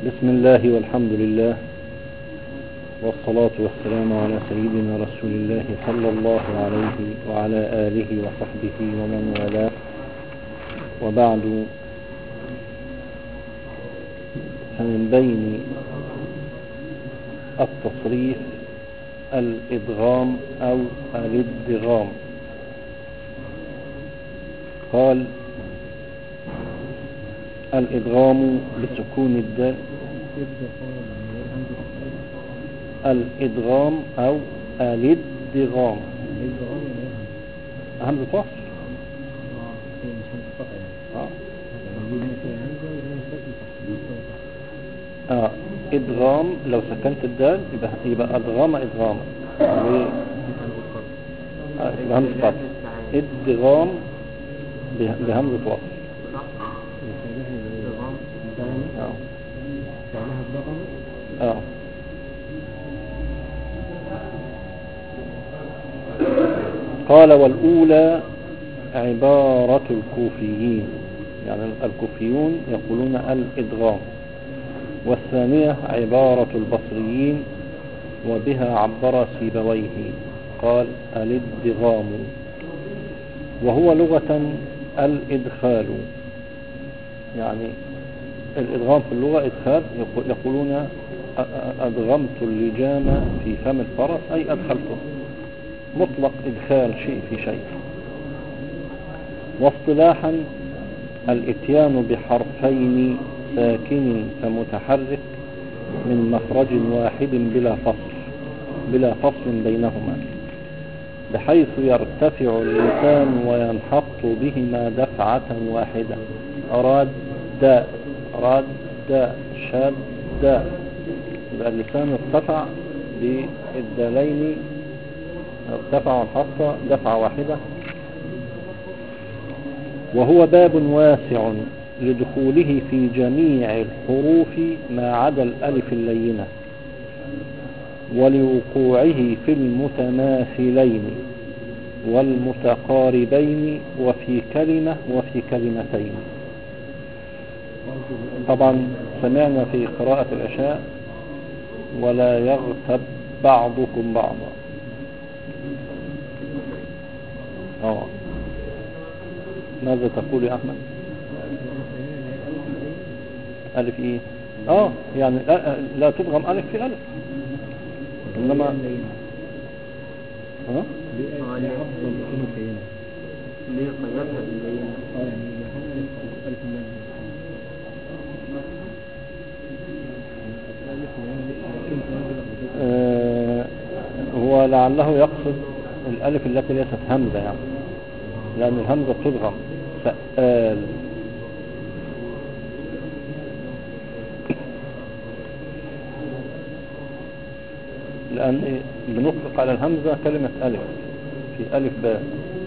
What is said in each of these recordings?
بسم الله والحمد لله والصلاة والسلام على سيدنا رسول الله صلى الله عليه وعلى آله وصحبه ومن والاه، وبعد. فمن بين التصريف الإدغام أو الادغام. قال: الإدغام بسكون الدال. الإدغام أو الادغام همزة وصل. إدغام لو سكنت الدال يبقى أدغام إدغام يبقى همزة وصل. إدغام بهمزة وصل. قال: والأولى عبارة الكوفيين، يعني الكوفيون يقولون الإدغام، والثانية عبارة البصريين، وبها عبر سيبويه قال الادغام، وهو لغة الإدخال. يعني الإدغام في اللغة إدخال، يقولون أدغمت اللجام في فم الفرس، أي أدخلته، مطلق إدخال شيء في شيء. واصطلاحا الإتيان بحرفين ساكن فمتحرك من مخرج واحد بلا فصل بينهما، بحيث يرتفع اللسان وينحط بهما دفعة واحدة. رد شد. يبقى اللسان ارتفع بالدالين، ارتفع وانحط دفعة واحدة. وهو باب واسع لدخوله في جميع الحروف ما عدا الألف اللينة، ولوقوعه في المتماثلين والمتقاربين وفي كلمة وفي كلمتين. طبعا سمعنا في قراءة العشاء: ولا يغتب بعضكم بعضا. ماذا تقول يا أحمد؟ ألف إيه؟ يعني لا تدغم ألف في ألف، إنما هو لعله يقصد الألف التي ليست همزة، يعني لأن الهمزة تدغم. سأل. لأن بنطلق على الهمزة كلمة ألف، في ألف باء.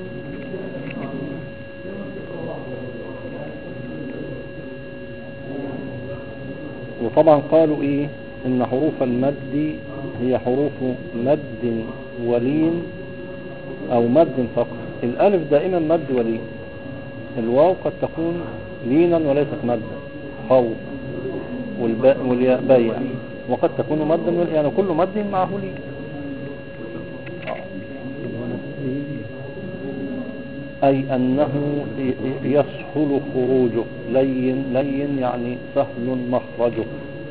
وطبعا قالوا إن حروف المد هي حروف مد ولين أو مد فقط. الألف دائما مد ولين، الواو قد تكون لينا وليست مدا، خوف، والياء بيع، وقد تكون مدا، يعني كل مد معه لين. أي أنه يسهل خروجه، لين يعني سهل مخرجه.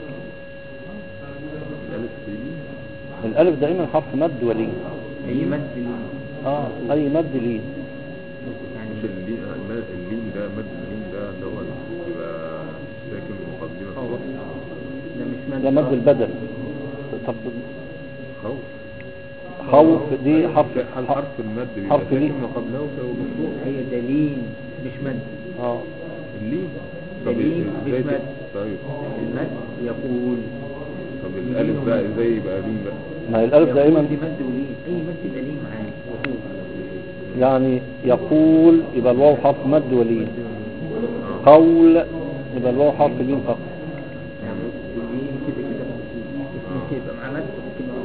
الألف دائما حرف مد ولين. أي مد لين. أي مد لين. مش اللين ده مد اللين ده اللي هو يبقى ساكن مقدمة. ده مش مد. ده مد البدل. طب خوف دي حرف المد بيبقى ساكن وقبله مفتوح. هي دليل مش مد. اللين دليل مش مد. طيب المد يقول. طب الالف بقى ازاي يبقى لين بقى؟ ما الالف دائما دي مد ولين، اي مد يبقى لين معاه. يعني يقول يبقى الواو حرف مد ولين، قول يبقى الواو حرف لين فقط. يعني اللين كده ممكن يبقى معاه مد كده.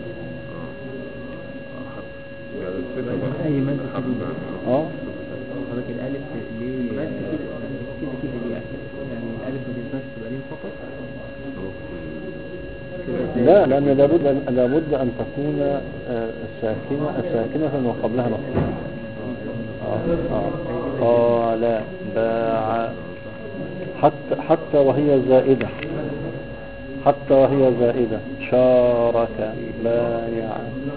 اي مد كده. حضرتك الالف ليه مد كده دي يعني الالف ما تنفعش تبقى لين فقط. لا، لأن لابد أن تكون ساكنة وقبلها مفتوح. قال باع، حتى وهي زائدة، شارك بايع.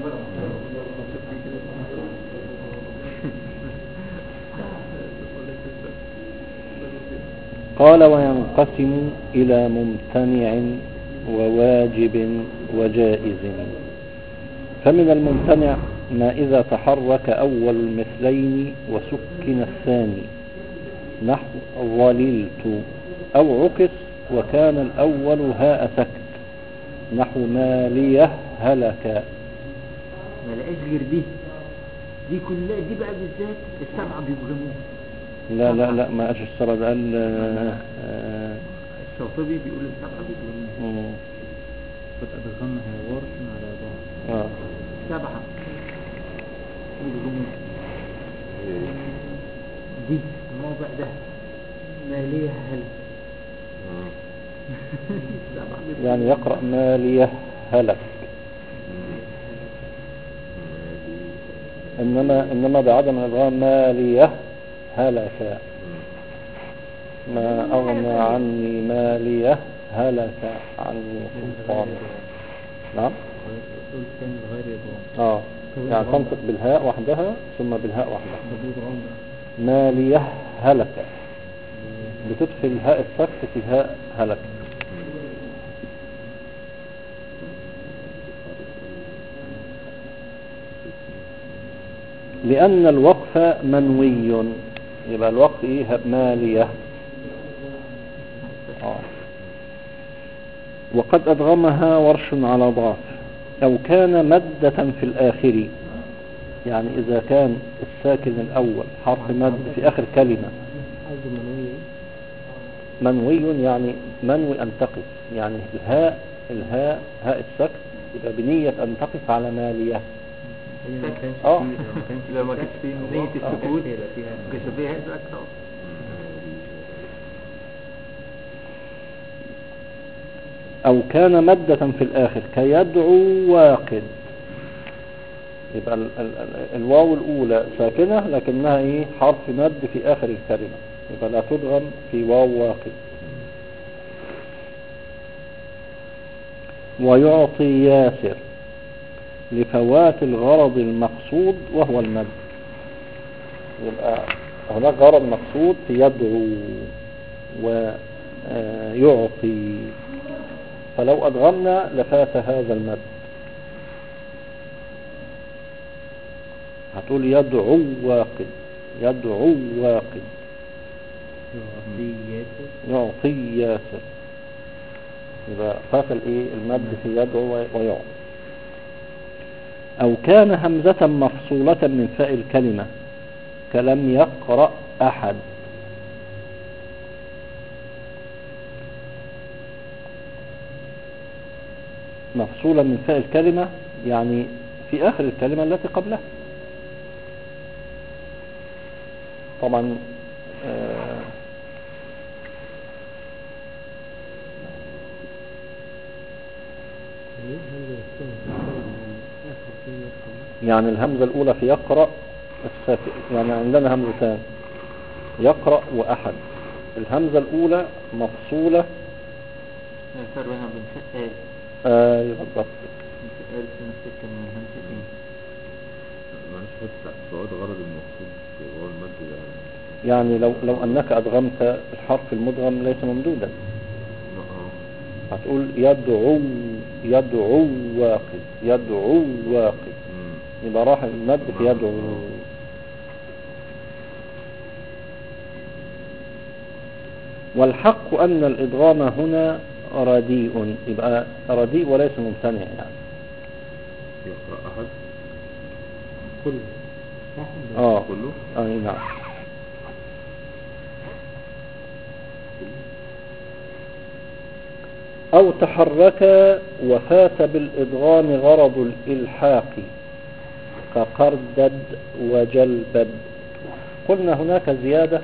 قال وينقسم إلى ممتنع وواجب وجائز. فمن الممتنع ما إذا تحرك أول المثلين وسكن الثاني، نحو ظللت، أو عكس وكان الأول هاء سكت، نحو ماليه هلك. ما لقاش غير دي كلها، دي بقى بالذات السبعة بيبغموها. لا ما قالش السبعة، ده قال الشاطبي بيقول السبعة بيبغموها. قد أدغمها ورش على بعض. سبعة بيبغموها. دي الموضع ده ماليه هلك. يعني يقرأ ماليه هلك. إنما بعدم الإدغام ماليه هلك، ما أغنى عني ماليه هلك عني سلطان. نعم. قلت كان غير إدغام. يعني تنطق بالهاء وحدها ثم بالهاء وحدها. ماليه هلك، بتدخل هاء السكت في هاء هلك. لأن الوقف منوي، يبقى الوقف إيه؟ مالية. وقد أدغمها ورش على ضعف، أو كان مدة في الآخر، يعني إذا كان الساكن الأول حرف مد في آخر كلمة. منوي يعني منوي أن تقف، يعني الهاء هاء السكت يبقى بنية أن تقف على مالية. لو ما كانش فيه نية السكوت كانش فيها أكثر. أو كان مدة في الآخر كيدعو واقد، يبقى الواو الأولى ساكنة لكنها إيه؟ حرف مد في آخر الكلمة، يبقى لا تدغم في واو واقد. ويعطي ياسر لفوات الغرض المقصود وهو المد، يبقى هناك غرض مقصود في يدعو ويعطي، فلو أدغمنا لفات هذا المد. هتقول يدعو واقد، يعطي ياسر، يبقى فات المد في يدعو ويعطي. أو كان همزة مفصولة من فاء الكلمة كلم يقرأ أحد. مفصولة من فاء الكلمة يعني في آخر الكلمة التي قبلها. طبعا يعني الهمزة الأولى في يقرأ الساكن، يعني عندنا همزتان يقرأ وأحد. الهمزة الأولى مفصولة. الفرق بينها وبين فاء بالضبط. فاء في نفس الكلمة من همزتين. معلش بس سؤال غرض المقصود هو المد ده، يعني لو أنك أدغمت الحرف المدغم ليس ممدودا، هتقول يدعو واقد، يبقى راح المد في يدعو. والحق أن الإدغام هنا رديء، يبقى رديء وليس ممتنع. يعني يقرأ أحد كله كله نعم. أو تحرك وفات بالإدغام غرض الإلحاق كقردد وجلبد. قلنا هناك زيادة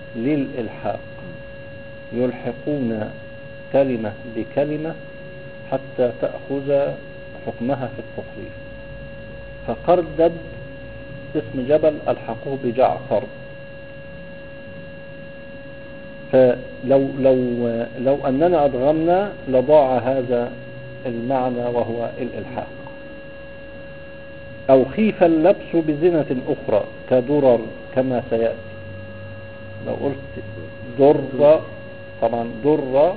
للإلحاق، يلحقون كلمة بكلمة حتى تأخذ حكمها في التصريف. فقردد اسم جبل ألحقه بجعفر. لو أننا أدغمنا لضاع هذا المعنى وهو الإلحاق. أو خيف اللبس بزنة أخرى كدرر كما سيأتي. لو قلت در، طبعا در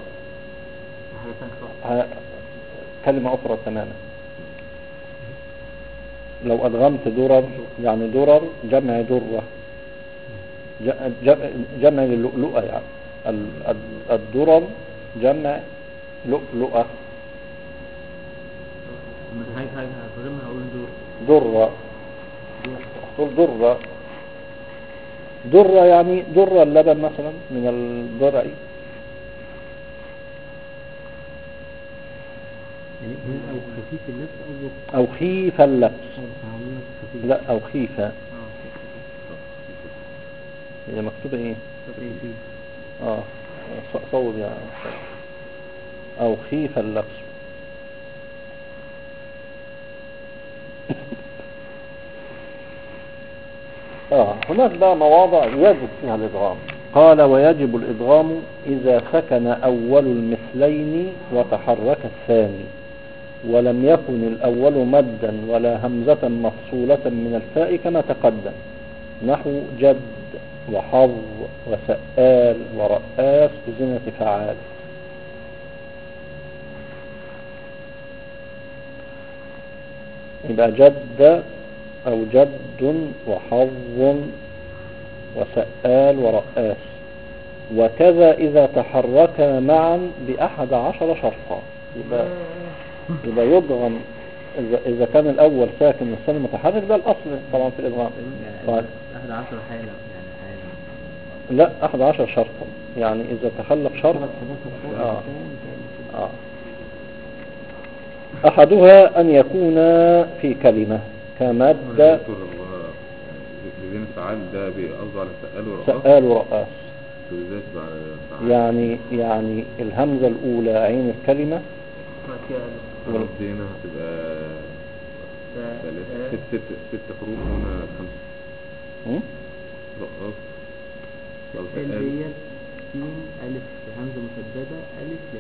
كلمة أخرى تماما. لو أدغمت درر يعني درر جمع درة، جمع للؤلؤة، يعني الدرر جمع لؤلؤة. درة درة درة يعني درة اللبن مثلا من الضرع. أو خفيف اللبس أو خيف اللبس. لا أو خيفة. هي مكتوبة ايه؟ صوب يعني. أو خيف اللبس. هناك بقى مواضع يجب فيها الإدغام. قال ويجب الإدغام إذا سكن أول المثلين وتحرك الثاني، ولم يكن الأول مدا ولا همزة مفصولة من الفاء كما تقدم، نحو جد وحظ وسآل ورآس بزنة فعال. يبقى جد أو جد وحظ وسآل ورآس. وكذا إذا تحركا معا ب11 شرطا. يبقى يضغم إذا كان الأول ساكن والثاني متحرك، ده الأصل طبعا في الإدغام. 11 حالة يعني حالة. لا 11 شرطا، يعني إذا تخلف شرط. أحدها أن يكون في كلمة كمد. بزين فعال ده بيقصد على سآل ورآس. يعني الهمزة الأولى عين الكلمة دي هنا هتبقى ست حروف، هنا 5 رقاص. ديت سين ألف همزة مسددة ألف لام.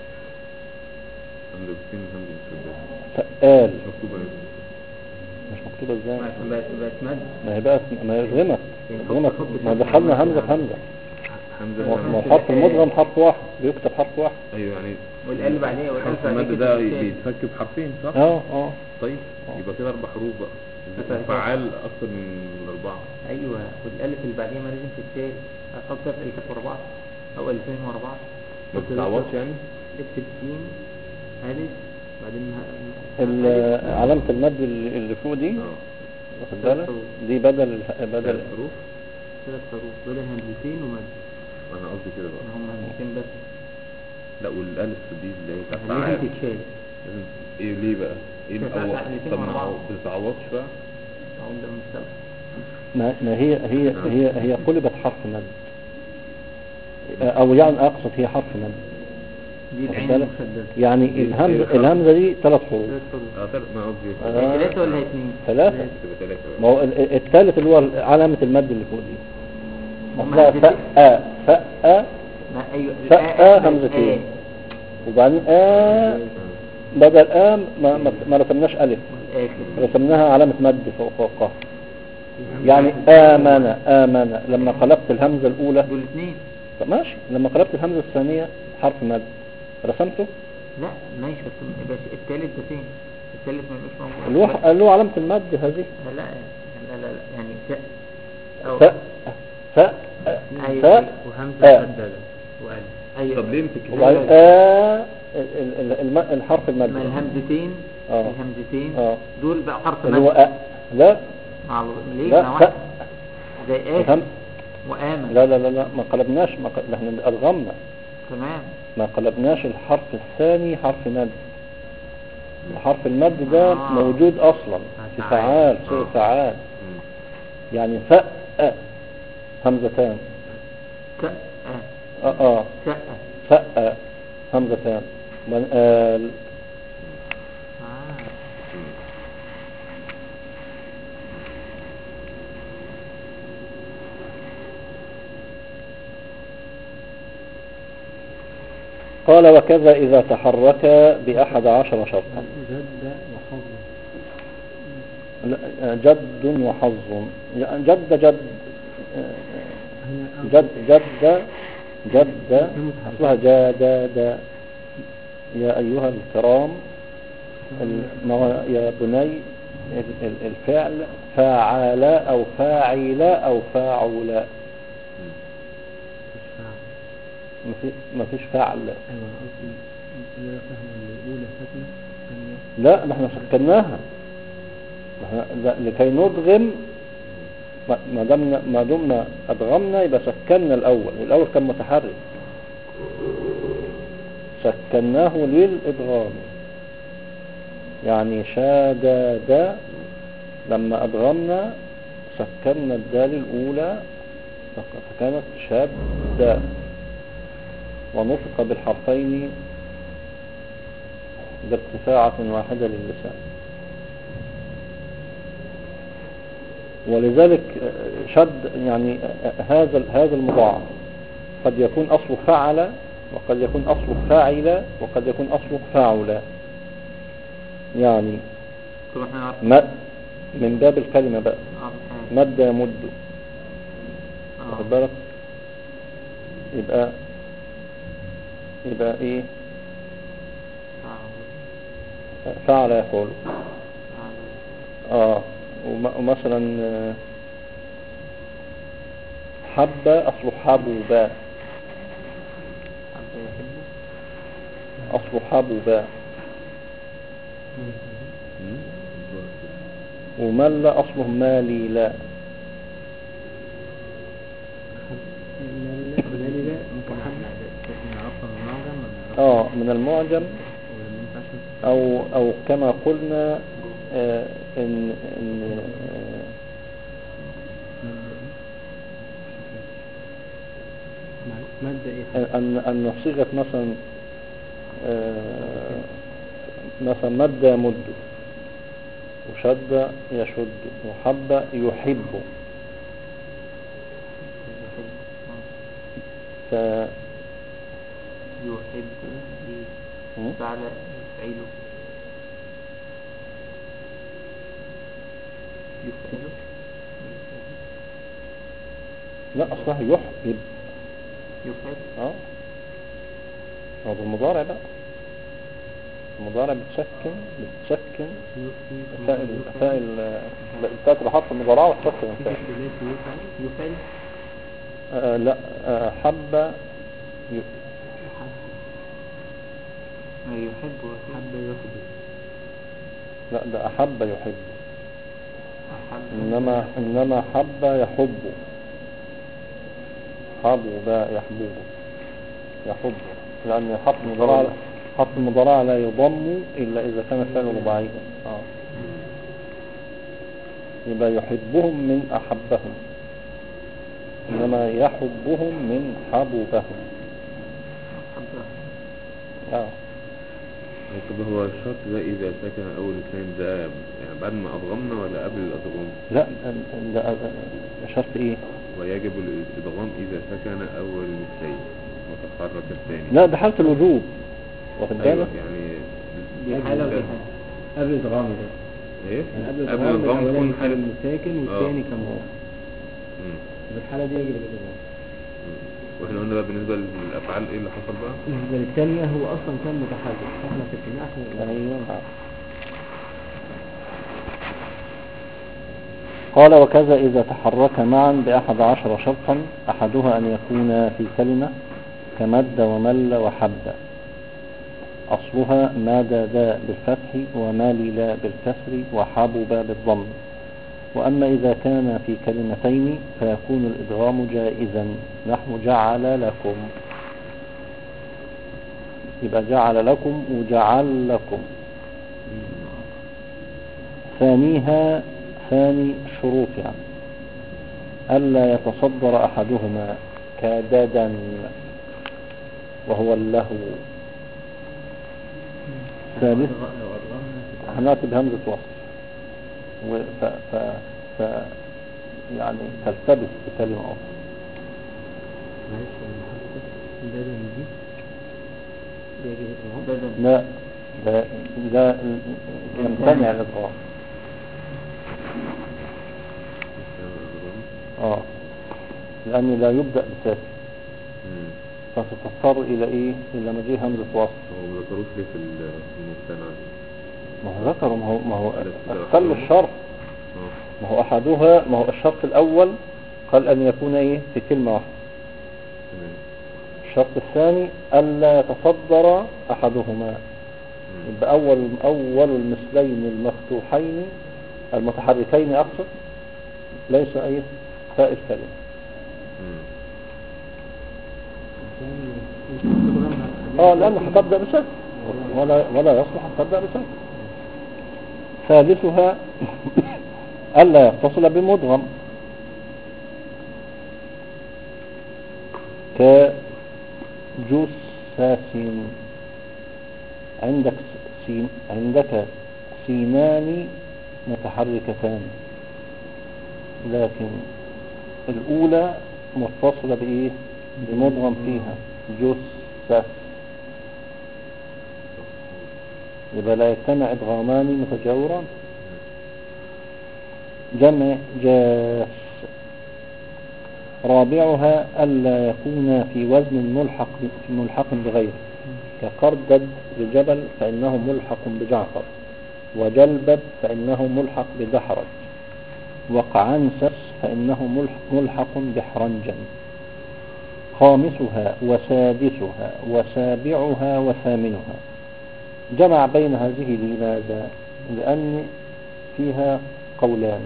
همزة سين همزة مسددة. سآل مكتوبة مش مكتوبة ازاي؟ بقت مد. ما هي بقى ما يغمت. ما دخلنا همزة بهمزة. ما الحرف المدغم حرف واحد بيكتب حرف واحد. ايوه يعني والقلب عليه والالف المد ده بيتفك بحرفين صح؟ طيب يبقى كده 4 حروف بقى. فعال اكتر من 4. ايوه والالف اللي بعديها ما لازم تتشال. اكتر الف ورا بعض او الفين ورا بعض ما بتتعوضش يعني. اكتب سين الف بعدين علامة المد اللي فوق دي واخد بالك دي بدل 3 حروف. 3 حروف بدل همزتين ومد. انا قصدي كده بقى هم همزتين بس. لا والالف دي اللي هي بتاعت لازم تتشال. ايه ليه بقى؟ ايه الاول؟ طب ما بتتعوضش بقى. اقول ده مستوى. ما هي قلبت حرف مد، او يعني اقصد هي حرف مد. دي العين المشددة. يعني الهمزة دي 3 حروف. 3 ما قصدي 3 ولا 2؟ 3. ما هو الثالث اللي هو علامة المد اللي فوق دي اصلها فاء همزتين وبعدين بدل ما رسمناش ألف، رسمناها علامة مد فوقها. يعني آمن لما قلبت الهمزة الأولى دول 2. طب ماشي، لما قلبت الهمزة الثانية حرف مد رسمته؟ لا ماشي بس الثالث ده فين؟ الثالث ما يبقاش موجود. اللي هو علامة المد هذه. لا يعني فاء وهمزة مشددة وألف. أيوة. طب ليه مسكتين؟ الحرف المد. ما الهمزتين دول بقى حرف مد. هو لا ليه؟ لا واحد زي وآمن. لا ما قلبناش، احنا أدغمنا. تمام. ما قلبناش الحرف الثاني حرف مد. حرف المد ده موجود أصلا في فعال سورة فعال. يعني فاء همزتان. فاء همزتان. قال وكذا إذا تحرك ب11 شرطا. جد وحظ. جد أصلها جاد. يا أيها الكرام يا بني الفعل فاعل أو فاعل أو فاعل. ما فيش فعل. لا نحن سكناها لكي ندغم. ما دمنا أدغمنا يبقى سكننا الأول كان متحرك سكناه للإدغام. يعني شادد لما أدغمنا سكننا الدال الأولى فكانت شادة ونطق بالحرفين بارتفاعة واحدة للسان. ولذلك شد يعني هذا المضاعف قد يكون أصله فعل وقد يكون أصله فاعل وقد يكون أصله فاعل. يعني من باب الكلمة بقى مد يمد واخد بالك يبقى ايه فعل يقول ومثلا حب أصله حبوبا أصله حبوبا ومل أصله مالي لا. من المعجم أو كما قلنا أن صيغة مثلا مد يمد وشد يشد وحب يحب يحب فعل يفعله لا أصلها يحب هذا المضارع بقى. المضارع بتسكن فائل تاكل حرف المضارع وتسكن الفائل. لا حب يحب لا ده أحب يحب. إنما حب يحب حبب يحب لأن حرف المضارع لا يضم إلا إذا كان فعل رباعي. يبقى يحبهم من أحبهم إنما يحبهم من حبوبهم. طب هو الشرط ده إذا سكن أول اثنين ده يعني بعد ما أضغمنا ولا قبل الأضغام؟ لا ده شرط إيه؟ ويجب الإضغام إذا سكن أول اثنين وتحرك الثاني. لا ده حالة الوجوب واخد بالك؟ أيوة يعني دي حالة ودي حالة قبل الإضغام ده إيه؟ يعني قبل الإضغام يكون حالة ساكن والثاني كان في الحالة دي يجب الإضغام. واحنا قلنا بقى بالنسبة للأفعال ايه اللي حصل بقى؟ بالنسبة للثانية هو أصلا كان متحرك احنا سكناه. أيوة. قال وكذا إذا تحرك معا ب11 شرطا أحدها أن يكون في كلمة كمد ومل وحب أصلها ماددا بالفتح وماللا بالكسر وحبب بالضم. وأما إذا كان في كلمتين فيكون الإدغام جائزا نحو جعل لكم. يبقى جعل لكم وجعل لكم. ثانيها ثاني شروط يعني ألا يتصدر أحدهما كددا وهو اللهو. ثالث هنأتي بهمزة وصل يعني تلتبس بكلمة أخرى. لا لا يمتنع الإضغام. لأنه لا يبدأ بساكن، فتضطر إلى إيه؟ إلى مجيء همزة وصل. هو ما ذكروش ليه في الممتنع؟ ما هو ذكروا، ما هو أقل الشرط. ما هو أحدها، ما هو الشرط الأول قال أن يكون إيه؟ في كلمة واحدة. الشرط الثاني ألا يتصدر أحدهما. يبقى أول المثلين المفتوحين المتحركين أقصد ليس أي فاء الكلمة. لأنه هتبدأ بسكن ولا يصلح تبدأ بسكن. ثالثها ألا يتصل بمدغم كجثث. عندك سينان متحركتان، لكن الأولى متصلة بإيه؟ بمدغم فيها جثث، يبقى لا يجتمع إدغامان متجاوران. جمع جاس. رابعها ألا يكون في وزن ملحق بغيره، كقردد لجبل فإنه ملحق بجعفر، وجلبب فإنه ملحق بدحرج، وقعنسس فإنه ملحق بحرنجا. خامسها وسادسها وسابعها وثامنها. جمع بين هذه لماذا؟ لأن فيها قولان،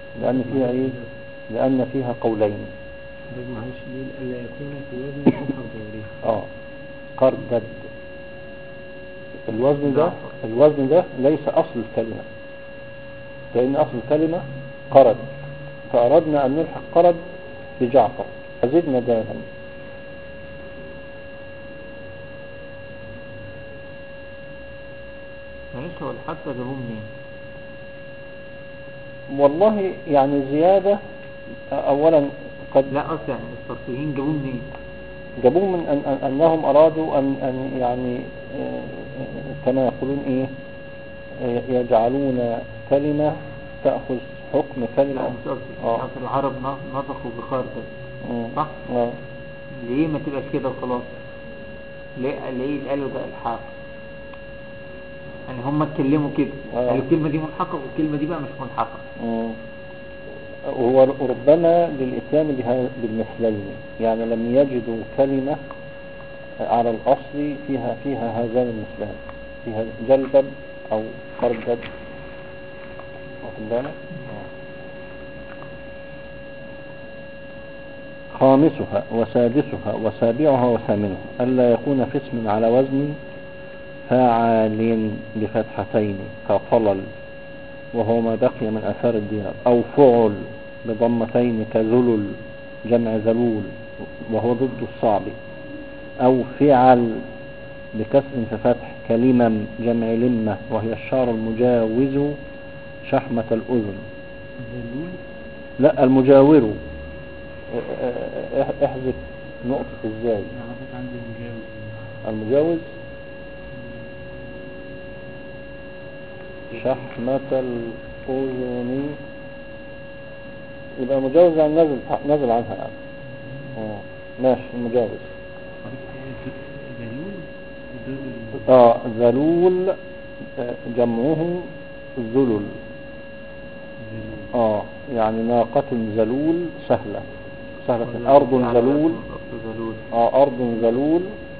لأن فيها قولين. معلش ليه ألا يكون في وزن ملحق بغيره؟ قردد. الوزن ده ليس أصل الكلمة، لأن أصل الكلمة قرد، فأردنا أن نلحق قرد بجعفر فزدنا دالا. معلش هو الحتى جابوه منين؟ والله يعني زيادة. أولا لا أصل يعني الصرفيين جابوه منين؟ جابوه من أنهم أرادوا أن يعني كما يقولون إيه، يجعلون كلمة تأخذ حكم كلمة. العرب نطقوا بخاردد صح؟ ليه ما تبقاش كده وخلاص؟ ليه قالوا ده الحاق؟ يعني هم اتكلموا كده قالوا الكلمة دي ملحقة والكلمة دي بقى مش ملحقة. وهو ربما للإتيان بالمثلين، يعني لم يجدوا كلمة على الأصل فيها هذان المثلان، فيها جلبب أو قردد. خامسها وسادسها وسابعها وثامنها ألا يكون في اسم على وزن فاعل بفتحتين كطلل وهو ما بقي من أثار الديار، أو فعل بضمتين كذلل جمع ذلول وهو ضد الصعب، أو فعل بكسر ففتح كلمم جمع لمة وهي الشعر المجاوز شحمة الأذن. لا المجاور، احذف نقطة ازاي. المجاوز شحمة الأذن، يبقى مجاوز عن نزل عنها يعني. ماشي المجاوز. ذلول جمعه ذلل. يعني ناقة ذلول سهلة أرض ذلول. أرض ذلول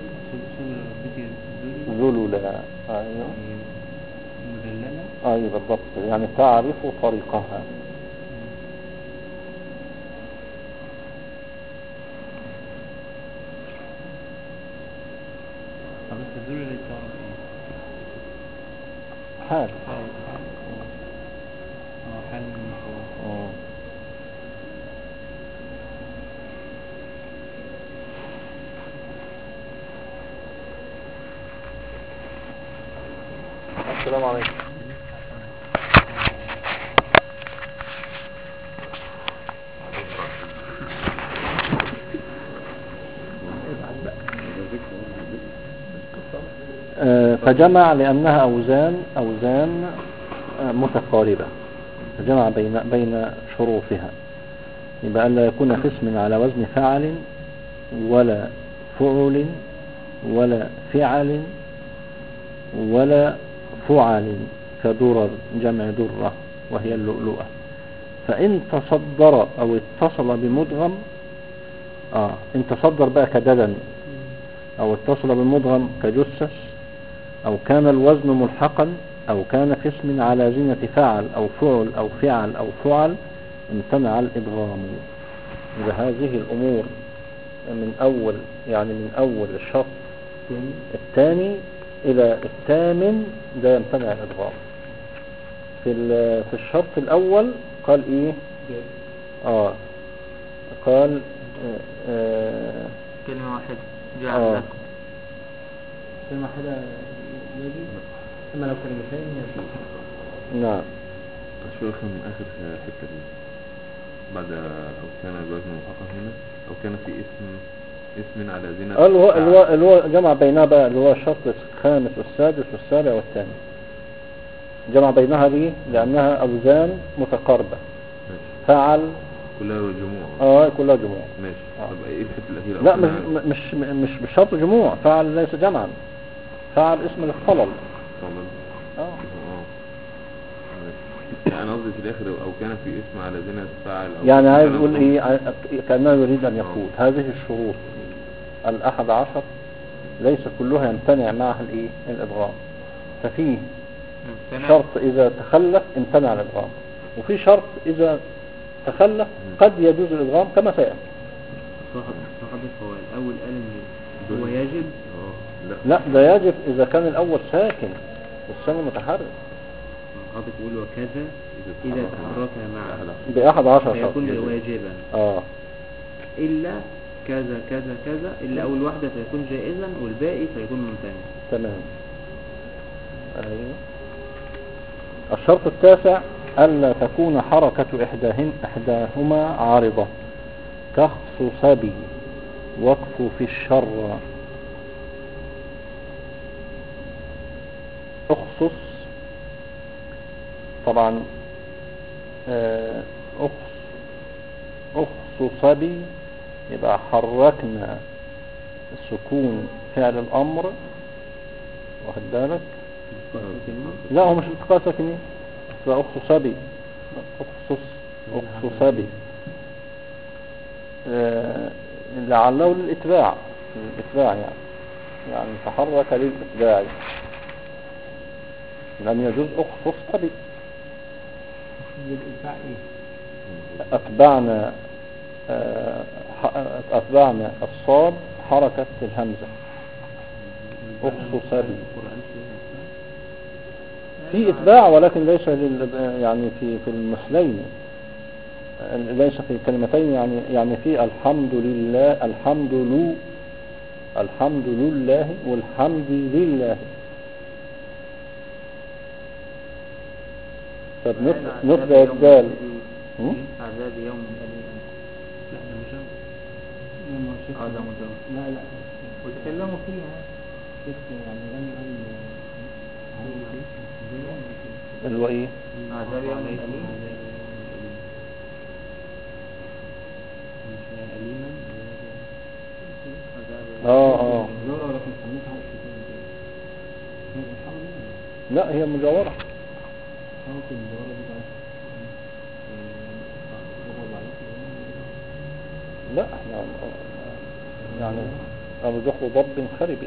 ذللا. أيوة بالضبط، يعني تعرف طريقها. طب الذلول اللي تعرف ايه؟ حال. حال من مفعول. السلام عليكم. ابعت بقى. فجمع لأنها أوزان متقاربة، فجمع بين شروطها. يبقى ألا يكون في اسم على وزن فعل ولا فعل ولا فعل ولا فعل، كدرر جمع درة وهي اللؤلؤة. فإن تصدر أو اتصل بمدغم، إن تصدر بقى كددن أو اتصل بمدغم كجسس، أو كان الوزن ملحقا، أو كان في اسم على زينة فعل أو فعل أو فعل أو فعل، امتنع الإدغام. بهذه الأمور من أول الشرط الثاني إلى الثامن ده يمتنع الإدغام. في الشرط الأول قال إيه؟ قال كلمة واحدة جعل لكم كلمة واحدة يجي، أما لو كلمتين يجي. نعم. شو من آخر حتة دي بعد أو كان الوزن محقق هنا، أو كان في اسم على زينة اللي هو جمع بينها بقى، اللي هو الشرط الخامس والسادس والسابع والثامن، جمع بينها ليه؟ لأنها أوزان متقاربة. فعل كلها جموع. كلها جموع. ماشي. طب ايه الحته الاخيره؟ لا مش بشرط جموع. فعل ليس جمعا، فعل اسم للخلل. يعني انا قصدي في الاخر او كان في اسم على زينة فعل، أو يعني عايز يقول ايه؟ كأنه يريد ان يقول هذه الشروط 11 ليس كلها يمتنع معها الايه؟ الادغام. ففيه شرط اذا تخلف امتنع الادغام، وفي شرط اذا تخلف قد يجوز الادغام كما سيأتي. هو الاول قال ان هو يجب. لا ده يجب اذا كان الاول ساكن والثاني متحرك. حضرتك تقول وكذا اذا تحرك مع ب11 فيكون واجبا. الا كذا كذا كذا، الا اول واحده فيكون جائزا والباقي فيكون ممتنع. تمام. ايوه. الشرط التاسع ألا تكون حركة إحداهما عارضة، كاخصص وقف في الشر. اخصص طبعا اخصص يبقى حركنا السكون فعل الأمر، واخد بالك؟ لا هو مش التقاء ساكنين، اخصص لعله للإتباع يعني تحرك للإتباع، لم يجوز اخصص بي. أتبعنا الصاد حركة الهمزة. اخصص بي في إتباع، ولكن ليس يعني في المثلين، ليس في كلمتين. يعني في الحمد لله، الحمد لله والحمد لله. طب نطبع الدال. عذاب يوم أليم. لا ده مجرد. هذا مجرد. لا وتكلموا فيها شيخ يعني غني اللي هو ايه؟ عذاب يوم أليم. أليما. لا هي مجاورة. لا احنا يعني أرجح ضب خرب.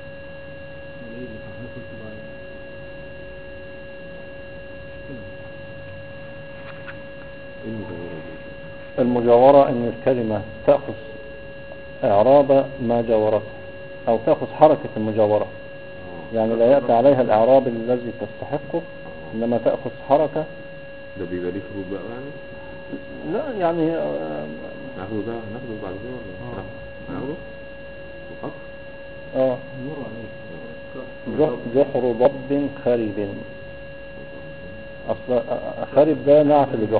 المجاورة ان الكلمة تأخذ اعراب ما جاورته، او تأخذ حركة المجاورة، يعني لا يأتي عليها الاعراب الذي تستحقه، انما تأخذ حركة. ده بيبقى ليه شروط بقى يعني؟ لا يعني ناخده بعد كده ولا ناخده جحر ضب خرب. اصلا خرب ده نعت لجحر،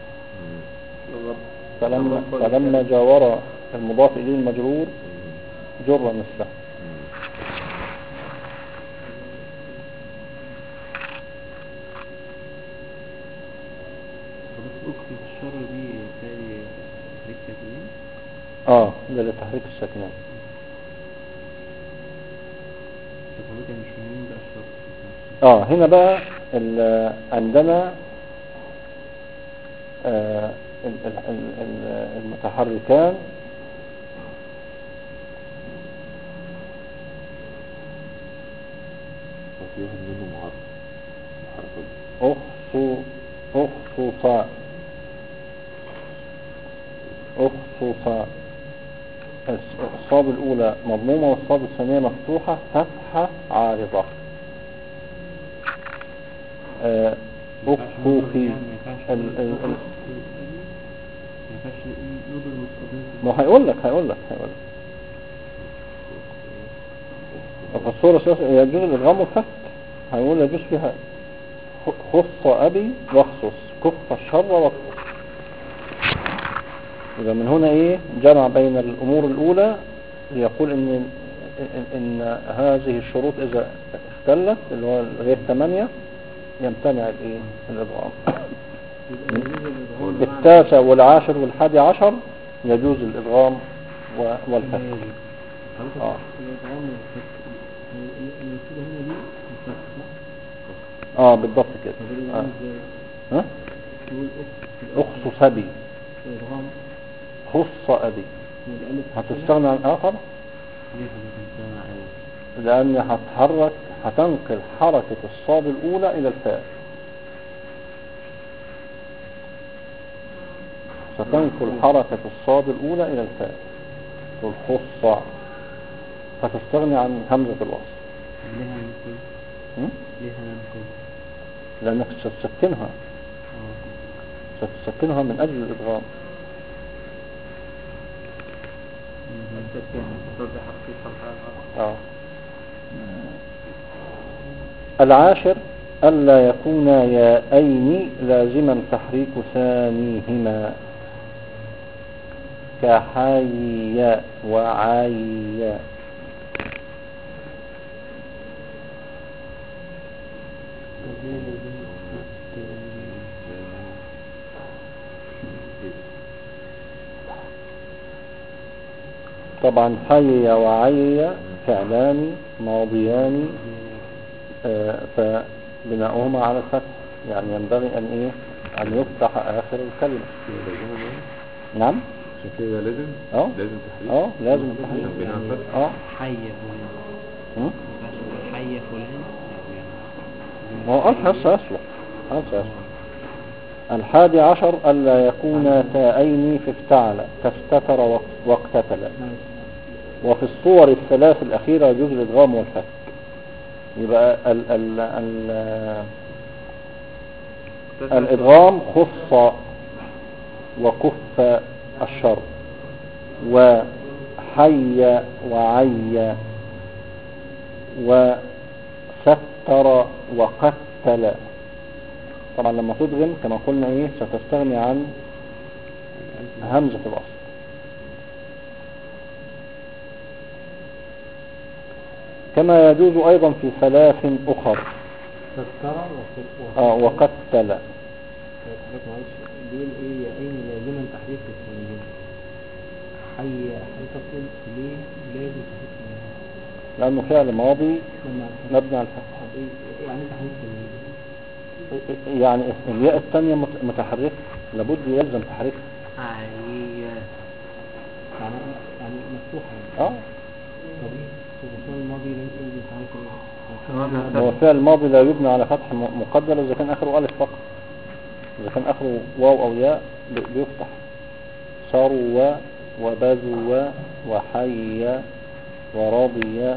فلما جاور المضاف اليه المجرور جر مثله. ده لتحريك الساكنين. هنا بقى عندنا المتحركان في واحد منهم عرض أخصص الصاد الأولى مضمومة والصاد الثانية مفتوحة فتحة عارضة. أخصوصي ما هيقول لك فالصورة يجوز الإدغام والفتح، هيقول يجوز فيها خص أبي واخصص كف الشر واخصص. إذا من هنا جمع بين الأمور الأولى، يقول إن هذه الشروط إذا اختلت اللي هو غير 8 يمتنع الإدغام. التاسع والعاشر والحادي عشر يجوز الإدغام والفتح. بالضبط كده. أخصص أبي خص أبي هتستغنى عن طبعا، لأن هتنقل حركة الصاد الأولى إلى الفاء، ستنقل حركة الصاد الأولى إلى الفاء والخص، فتستغني عن همزة الوصل. لأنك ستسكنها من أجل الإدغام. العاشر ألا يكون ياءين لازما تحريك ثانيهما كحي وعي. طبعا حي وعي فعلان ماضيان، فبناؤهما على الفتح، يعني ينبغي أن يفتح آخر الكلمة. نعم عشان كده لازم تحريك. لازم تحريك عشان بناء فتح. حي فلان حي فلان ما هو هسه يصلح. الحادي عشر ألا يكون تاءين في افتعل كاستتر واقتتل. وفي الصور الثلاث الأخيرة يجوز الإدغام والفتح. يبقى الإدغام خص وكف الشر، وحي وعي وستر وقتل. طبعا لما تدغم كما قلنا ستستغني عن همزة الوصل. كما يجوز أيضا في ثلاث أخر وقتل. دول ياءين لازما تحريك الثانيين. حي تقول ليه لازم تحريك الثانيين؟ لأنه فعل ماضي مبني على الفتح. يعني تحريك الثانيين، يعني الياء الثانية متحركة لابد يلزم تحريكها. يعني مفتوحة. هو فعل الماضي لا يبنى على فتح مقدر إذا كان آخره ألف فقط. إذا كان آخره واو أو ياء بيفتح. ثروا وبذوا وحي ورضي.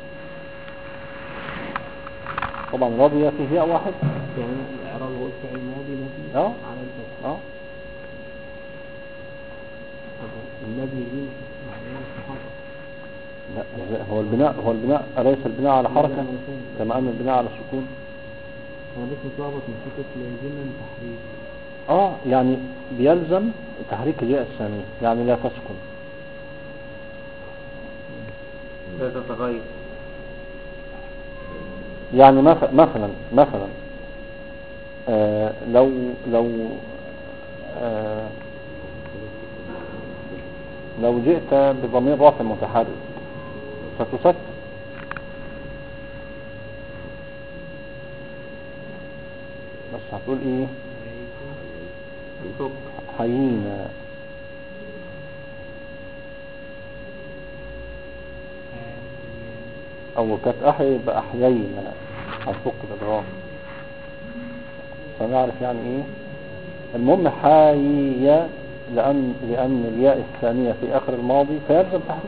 طبعا رضي فيه ياء واحد، يعني الإعراب هو الفعل الماضي مبني على الفتح. المبني دي معناه الصحابة. لا، هو البناء أليس البناء على حركة كما أن البناء على السكون؟ أنا بس متلخبط من فكرة لازما تحريك. يعني بيلزم تحريك الياء الثانية، يعني لا تسكن، لا تتغير. يعني مثلا لو لو جئت بضمير رافع متحرك ستسكت. بس هتقول ايه؟ حيينا. او كانت احيي باحيينا هتفك الادغام فنعرف يعني ايه. المهم حيية لأن الياء الثانية في آخر الماضي فيلزم تحريك.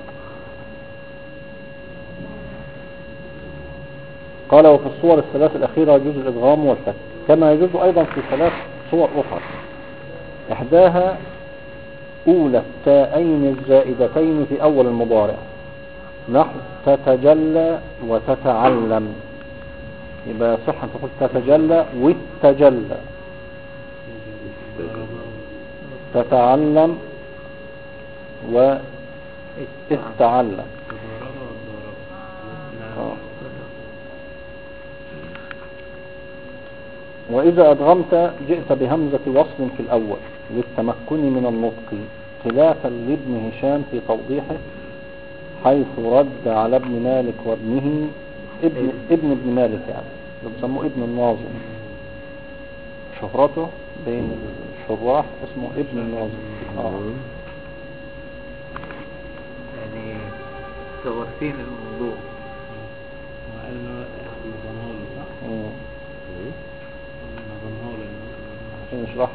قال وفي الصور الثلاث الأخيرة يجوز الإدغام والفتح كما يجوز أيضا في ثلاث صور أخرى. إحداها أولى التاءين الزائدتين في أول المضارع نحو تتجلى وتتعلم. يبقى صح أن تقول تتجلى والتجلى، تتعلم واستعلم. وإذا أدغمت جئت بهمزة وصل في الأول للتمكن من النطق خلافا لابن هشام في توضيحه حيث رد على ابن مالك وابنه ابن مالك يعني بيسموه ابن الناظم، شهرته بين الشراح اسمه ابن الناظم. يعني صورتين الموضوع وقالنا نظمها له صح؟ نظمها له نشرح.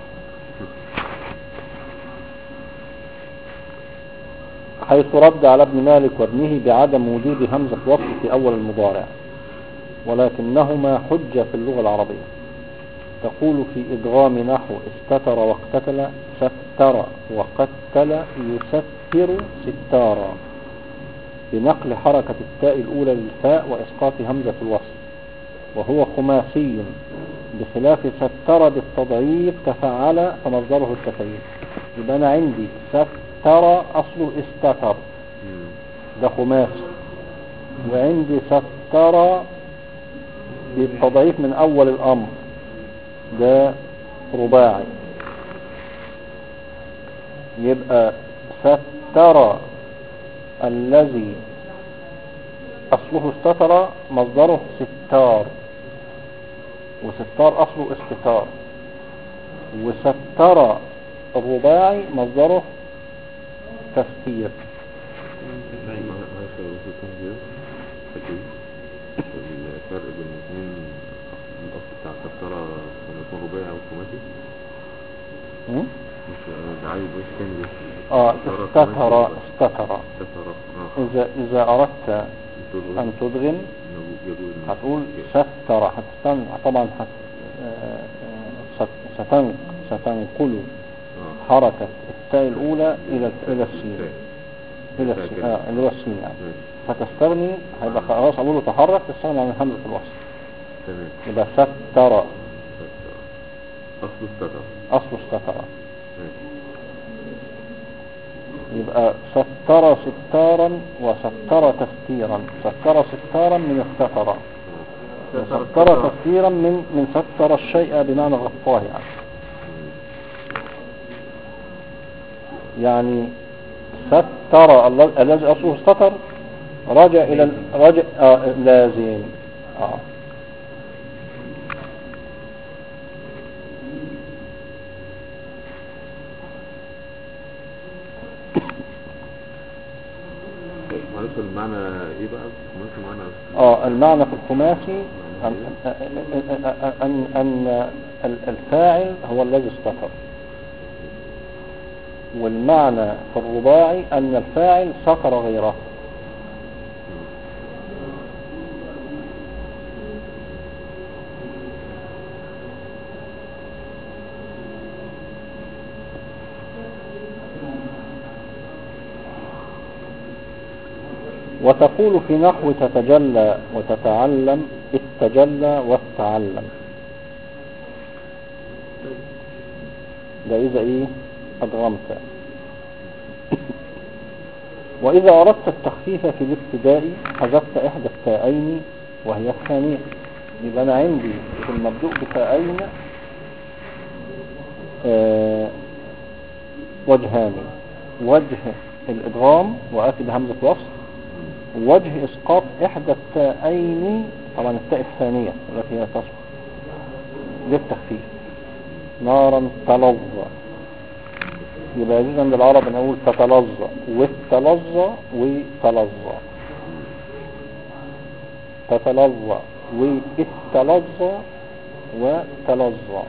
حيث رد على ابن مالك وابنه بعدم وجود همزة وصل في أول المضارع ولكنهما حجة في اللغة العربية. تقول في إدغام نحو استتر واقتتل ستر وقتل يستر ستارا بنقل حركة التاء الأولى للفاء وإسقاط همزة الوصل وهو خماسي بخلاف ستر بالتضعيف تفعل فمصدره التفعيل. يبقى أنا عندي ستر أصل استتر ده خماسي وعندي ستر بالتضعيف من أول الأمر ده رباعي. يبقى ستر الذي أصله استتر مصدره ستار وستار أصله استتار وستر الرباعي مصدره تستير. الفرق بين الاثنين الأصل بتاع السطرة لما يكون رباعي أو خماسي مش عايز ايش تاني استتر. إذا أردت أن تدغم هتقول ستر هتستنى طبعا ستنقل حركة التاء الأولى إلى السين اللي هو السين يعني فتستغني هيبقى خلاص أقول له تحرك تستغني عن همزة الوصل. يبقى ستر أصل استتر يبقى ستر ستارا وستر تستيرا. ستر ستارا من استتر وستر تستيرا من ستر الشيء بمعنى غطاه يعني ستر الذي أصله استتر رجع إلى لازم معلش المعنى ايه بقى الخماسي؟ معنى المعنى في الخماسي أن الفاعل هو الذي استتر والمعنى في الرباعي أن الفاعل ستر غيره. وتقول في نحو تتجلى وتتعلم التجلى والتعلم ده إذا إيه أدغمت. وإذا أردت التخفيف في الابتداء حذفت إحدى التاءين وهي الثانية. يبقى أنا عندي في المبدوء بتاءين وجهان. وجه الادغام واتي بهمزة وصل. وجه اسقاط احدى التاءين، طبعا التاء الثانية التي هي تصل للتخفيف، نارا تلظى. يبقى يجوز عند العرب نقول تتلظى والتلظى وتلظى، تتلظى والتلظى وتلظى.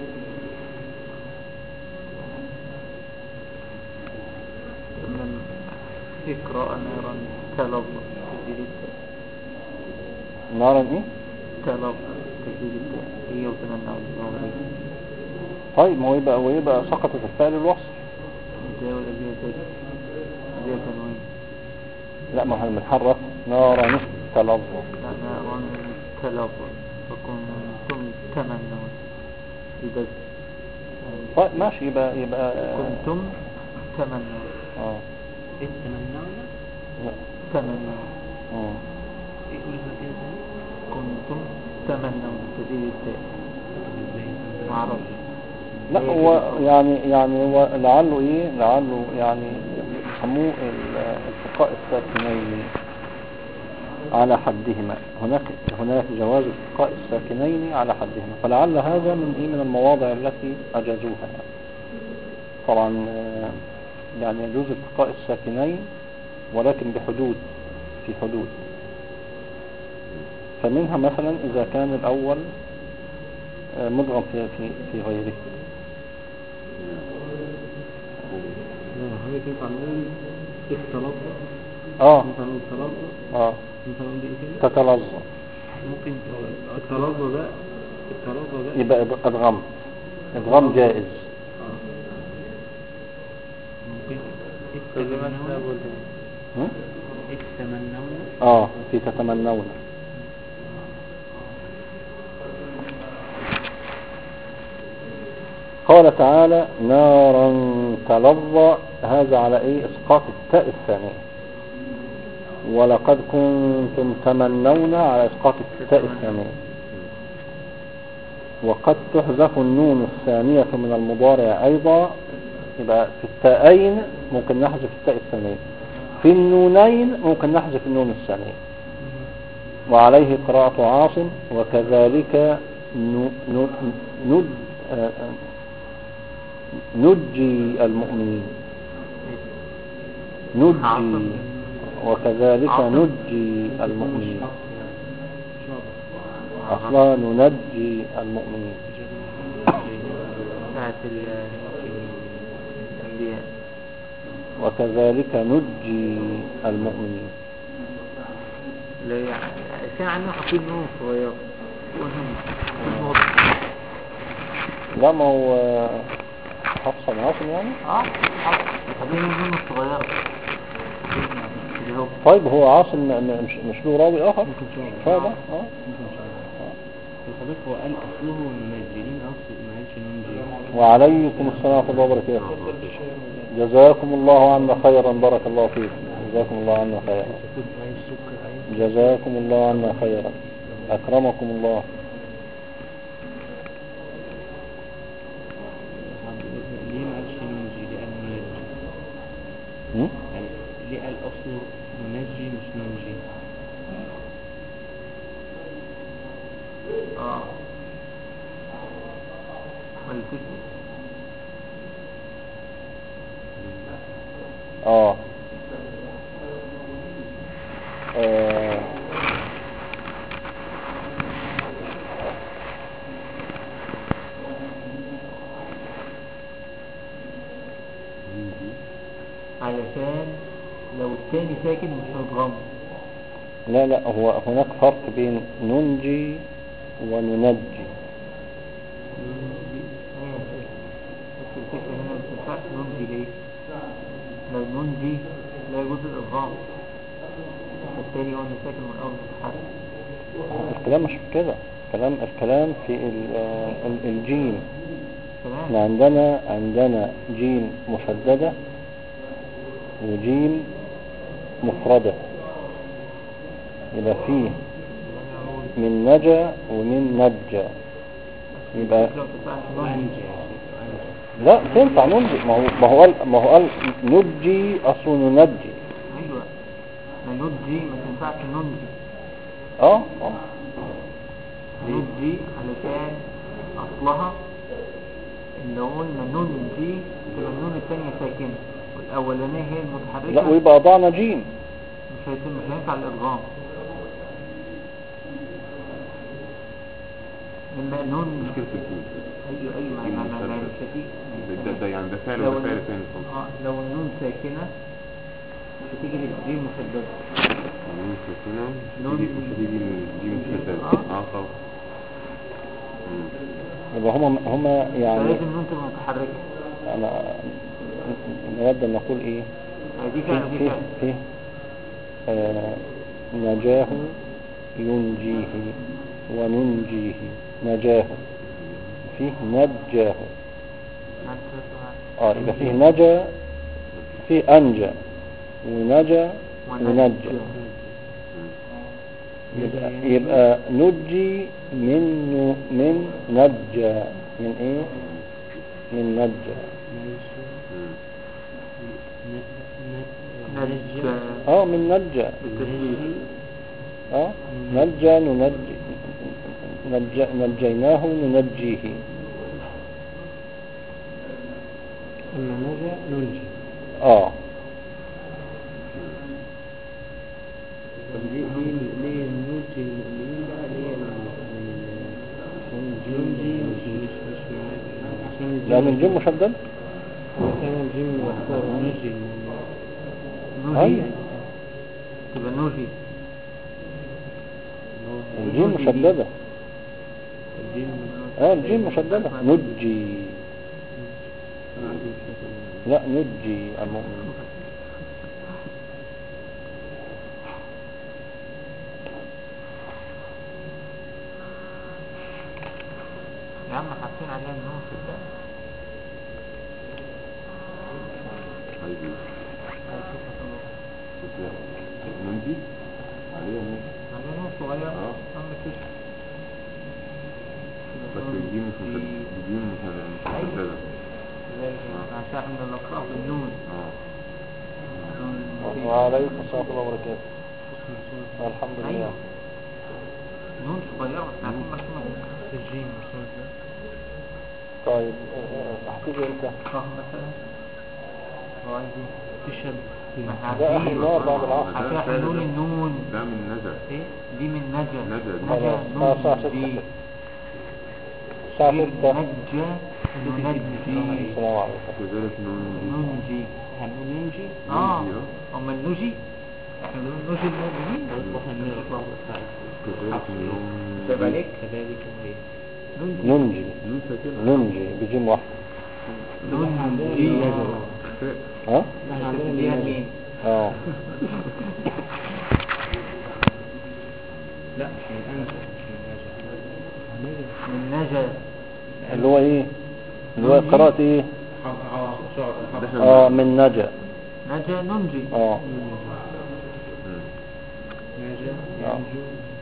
اقرأ نارا تلظى تجري التاء. نارا ايه؟ تلظى تجري التاء هي وتمنى والله. طيب ما هو ويبقى سقطت الفعل الوصف. التاء والألف تجري زي تنوين. لا ما هو المتحرك نارا تلظى. لا نارا تلظى فكنتم تمنون بس. طيب ماشي يبقى كنتم تمنون. إذ تمنون. لا تمنون. يقول كده ثاني. كنتم تمنون تزيد التاء. معرفش. لا هو يعني هو لعله يعني يسموه التقاء الساكنين على حدهما. هناك جواز التقاء الساكنين على حدهما، فلعل هذا من المواضع التي أجازوها يعني. طبعا يعني يجوز التقاء الساكنين ولكن بحدود، في حدود. فمنها مثلا إذا كان الأول مدغم في غيره. هي تنفع نقول اختلطة. ينفع نقول تلظى. ينفع نقول ايه تاني؟ تتلظى. ممكن التلظى ده يبقى ادغام جائز. ممكن تتمنون. في تتمنون. قال تعالى نارا تلظى، هذا على اسقاط التاء الثانية. ولقد كنتم تمنون على اسقاط التاء الثانية. وقد تحذف النون الثانية من المضارع ايضا. يبقى في التاءين ممكن نحذف التاء الثانية، في النونين ممكن نحذف النون الثانية. وعليه قراءة عاصم. وكذلك نجي المؤمنين. وكذلك نجي المؤمنين. أصلا ننجي المؤمنين. وكذلك نجي المؤمنين. لا يعني عشان عنه حقيد نون صغير. لا ما هو حفصة عاصم يعني. حقيد نون صغير. طيب هو عاصم مش له راوي آخر؟ ممكن شعبة. ممكن صديق هو قال أصله نجيين أصل ما قالش ننجي. وعليكم السلام ورحمة الله وبركاته. جزاكم الله عنا خيرا. بارك الله فيكم. جزاكم الله عنا خيرا. جزاكم الله عنا خيرا. أكرمكم الله. ليه ما قالش ننجي؟ ليه قال ننجي؟ يعني ليه قال أصله ننجي مش ننجي؟ علشان لو الثاني ساكن مش هيتغم. لا هو هناك فرق بين ننجي وننجي. بس الفكرة هنا ما تنفعش ننجي ليه؟ لو ننجي لا يجوز الإضغام. الثاني هو اللي ساكن من أول متحرك. الكلام مش كده. الكلام في الجيم. احنا عندنا جيم مشددة وجيم مفردة. يبقى فيه من نجا ومن نجا. يبقى لا تنفع ننجي، ما هو قال نجي اصل ننجي. ايوه ننجي ما تنفعش ننجي. اه ننجي علشان اصلها اللي قلنا ننجي تبقى النون الثانية ساكنة والاولانية هي المتحركة. لا ويبقى ضعنا جيم. مش هينفع الادغام. لما نون مشكلة الجيم. ايوه ما مش هتيجي ده يعني ده فعل وده فعل ثاني خالص. لو النون ساكنة مش هتيجي للجيم مسددة. النون ساكنة مش هتيجي للجيم مسددة. طبعا. يبقى هما يعني فلازم النون تبقى متحركة. انا نود ان نقول ايه دي فعل ودي فعل. نجاه ينجيه وننجيه. نجاه فيه نجاه. يبقى فيه نجا فيه انجى ونجا ونجى. يبقى نجي من نجى. من ايه؟ من نجى. من نجى. نجى ننجي. نجيناه ننجيه. أما نجى ننجي. طب ليه ننجي المؤمنين بقى؟ ليه ننجي مش لأن الجيم مشدد. كان الجيم مذكور ننجي. نوجي تبقى نوجي. الجيم مشددة. الجيم مشددة. نجي. لا نجي المؤمن. يا عم حاطين عليها النون في الدم. ننجي عليها نون صغيرة. بس الجيم مش مسددة. عشان احنا نقرأ بالنون. وعليكم السلام ورحمة الله وبركاته. الحمد لله. نون صغيرة احنا عارفين مرسومة في الجيم مرسومة ازاي؟ طيب هتيجي امتى؟ مثلا في شد. ده اخر النهار بعد العصر. عشان نون النون ده من نجا. ايه دي من نجا. نجا نون الساعة 6. دي الساعة 6. نجا ننجي. السلام عليكم. كذلك ننجي. هنقول ننجي. اما النجي احنا بنقول نجي المؤمنين. كذلك كذلك ننجي. ننجي بجيم واحد. ننجي. احنا عندنا مين؟ لا مش من أنجا. من نجا. اللي هو ايه؟ اللي هو قراءة ايه؟ من نجا. نجا ننجي. نجا ينجو.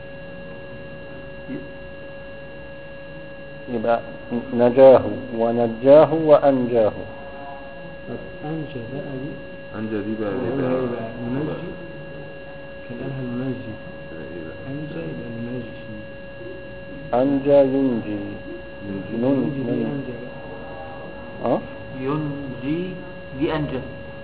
يبقى نجاه ونجاه وأنجاه. أنجا بقى دي. أنجا دي بقى منجي. كان قالها المنجي. أنجا يبقى المنجي. أنجا ينجي. ننجي دي أنجا بقى. ينجي دي أنجا.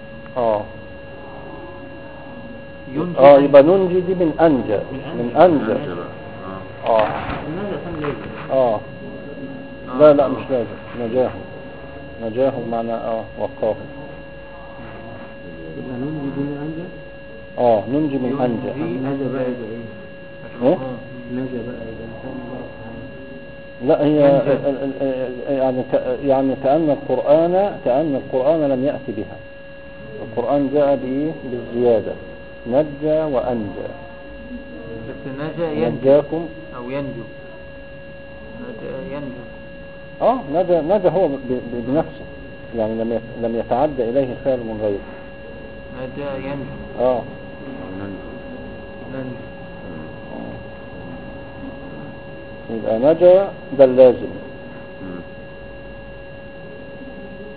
يبقى ننجي دي من أنجا. من أنجا. النجا كان لازم. لا مش لازم. نجاه معنى وقاه. يبقى ننجي دي من أنجا. ننجي من أنجا. نجا بقى يبقى ايه؟ نجا بقى يبقى انسان لا هي يعني كأن القرآن لم يأتي بها. القرآن جاء بإيه؟ بالزيادة. نجى وأنجى. بس نجا ينجو نجاكم أو ينجو. نجا ينجو. نجا هو بنفسه، يعني لم يتعدى إليه الفعل من غيره. نجا ينجو. ننجو. يبقى نجا ده اللازم.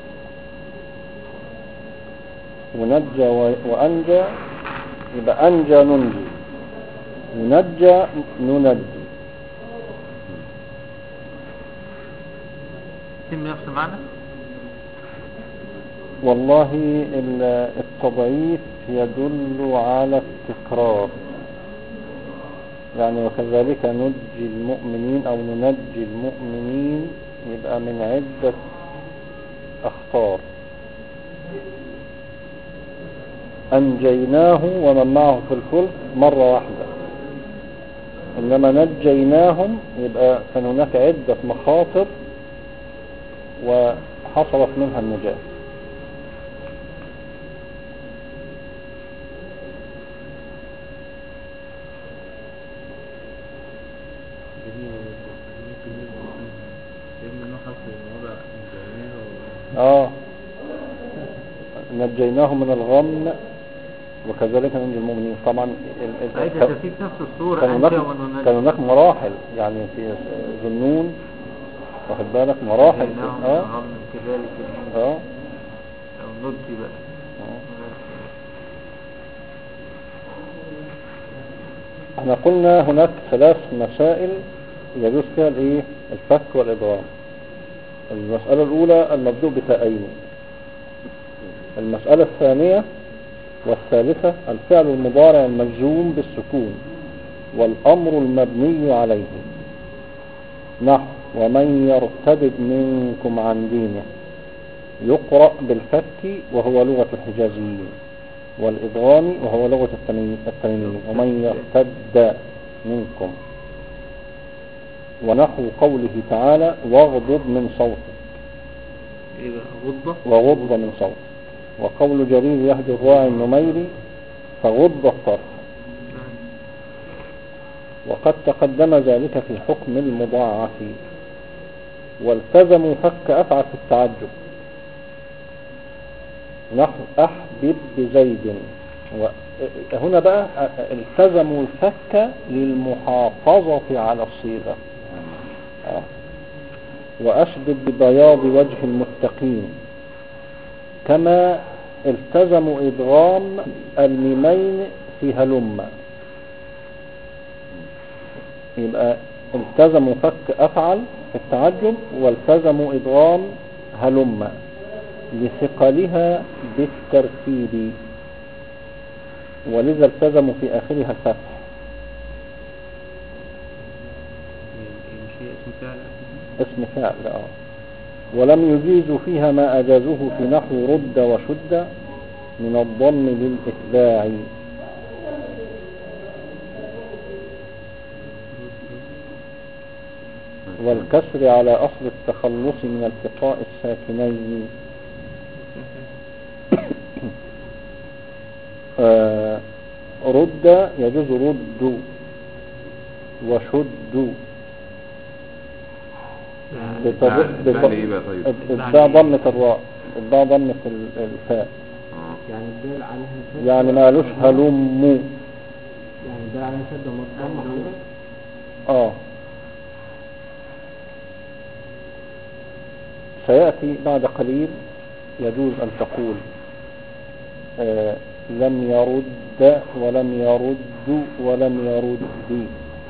ونجى وأنجى، يبقى أنجى ننجي، ونجى ننجي. تم نفس المعنى. والله التضعيف يدل على التكرار، يعني وكذلك ننجي المؤمنين أو ننجي المؤمنين، يبقى من عدة أخطار. أنجيناه ومن معه في الفلك مرة واحدة، إنما نجيناهم يبقى كان هناك عدة مخاطر وحصلت منها النجاة. نجيناه من الغم وكذلك ننجي المؤمنين. طبعا في نفس الصورة كان هناك مراحل، يعني في ذنون واخد بالك مراحل كذلك او نجي بقى. احنا قلنا هناك 3 مسائل يجوز فيها الايه الفك والادغام. المسألة الاولى المبدوء بتاءين، المسألة الثانية والثالثة الفعل المضارع المجزوم بالسكون والأمر المبني عليه، نحو ومن يرتد منكم عن دينه، يقرأ بالفك وهو لغة الحجازيين، والإدغام وهو لغة التميميين، ومن يرتد منكم، ونحو قوله تعالى واغضض من صوتك، وغض من صوتك، وقول جرير يهدي الراعي النميري فغض الطرف. وقد تقدم ذلك في حكم المضاعف. والتزموا فك أفعل في التعجب، نحو أحبب بزيد. هنا بقى التزموا الفك للمحافظة على الصيغة. وأشبب ببياض وجه المتقين، كما التزموا إدغام الميمين في هلم. يبقى التزموا فك أفعل في التعجب، والتزموا إدغام هلم لثقلها بالترتيب، ولذا التزموا في آخرها الفتح. اسم فعل ولم يجيزوا فيها ما أجازوه في نحو رد وشد من الضم للإتباع، والكسر على أصل التخلص من التقاء الساكنين. رد يجوز رد وشد الضاء ضمة الراء، الضاء ضمة الفاء، يعني الدال عليها شد، يعني ما لوش هلم، يعني الدال عليها شد ومضمة. سيأتي بعد قليل يجوز أن تقول لم يرد ولم يرد ولم يرد.